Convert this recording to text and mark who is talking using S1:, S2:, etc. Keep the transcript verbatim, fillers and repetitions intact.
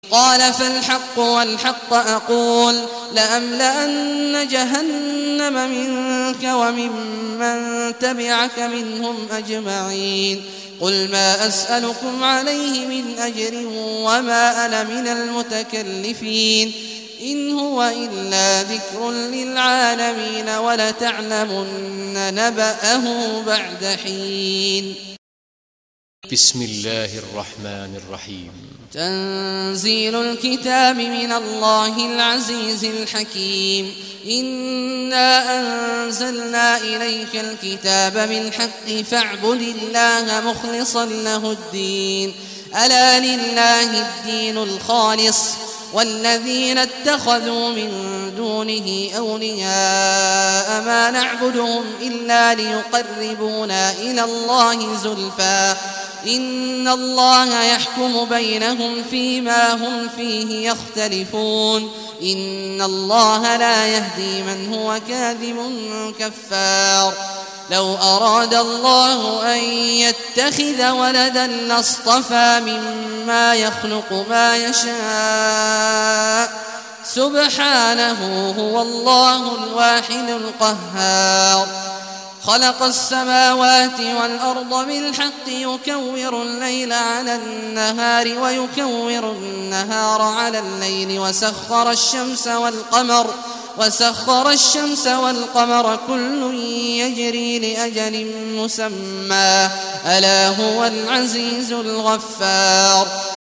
S1: قال فالحق والحق أقول لأملأن جهنم منك وممن تبعك منهم أجمعين قل ما أسألكم عليه من أجر وما أنا من المتكلفين إن هو إلا ذكر للعالمين ولتعلمن نبأه بعد حين.
S2: بسم الله الرحمن الرحيم.
S1: تنزيل الكتاب من الله العزيز الحكيم. إنا أنزلنا إليك الكتاب بالحق فاعبد الله مخلصا له الدين ألا لله الدين الخالص والذين اتخذوا من دونه أولياء ما نعبدهم إلا ليقربونا إلى الله زلفى إن الله يحكم بينهم فيما هم فيه يختلفون إن الله لا يهدي من هو كاذب كفار. لو أراد الله أن يتخذ ولدا لاصطفى مما يخلق ما يشاء سبحانه هو الله الواحد القهار. خلق السماوات والأرض بالحق يكور الليل على النهار ويكور النهار على الليل وسخر الشمس والقمر وسخر الشمس والقمر كل يجري لأجل مسمى ألا هو العزيز الغفار.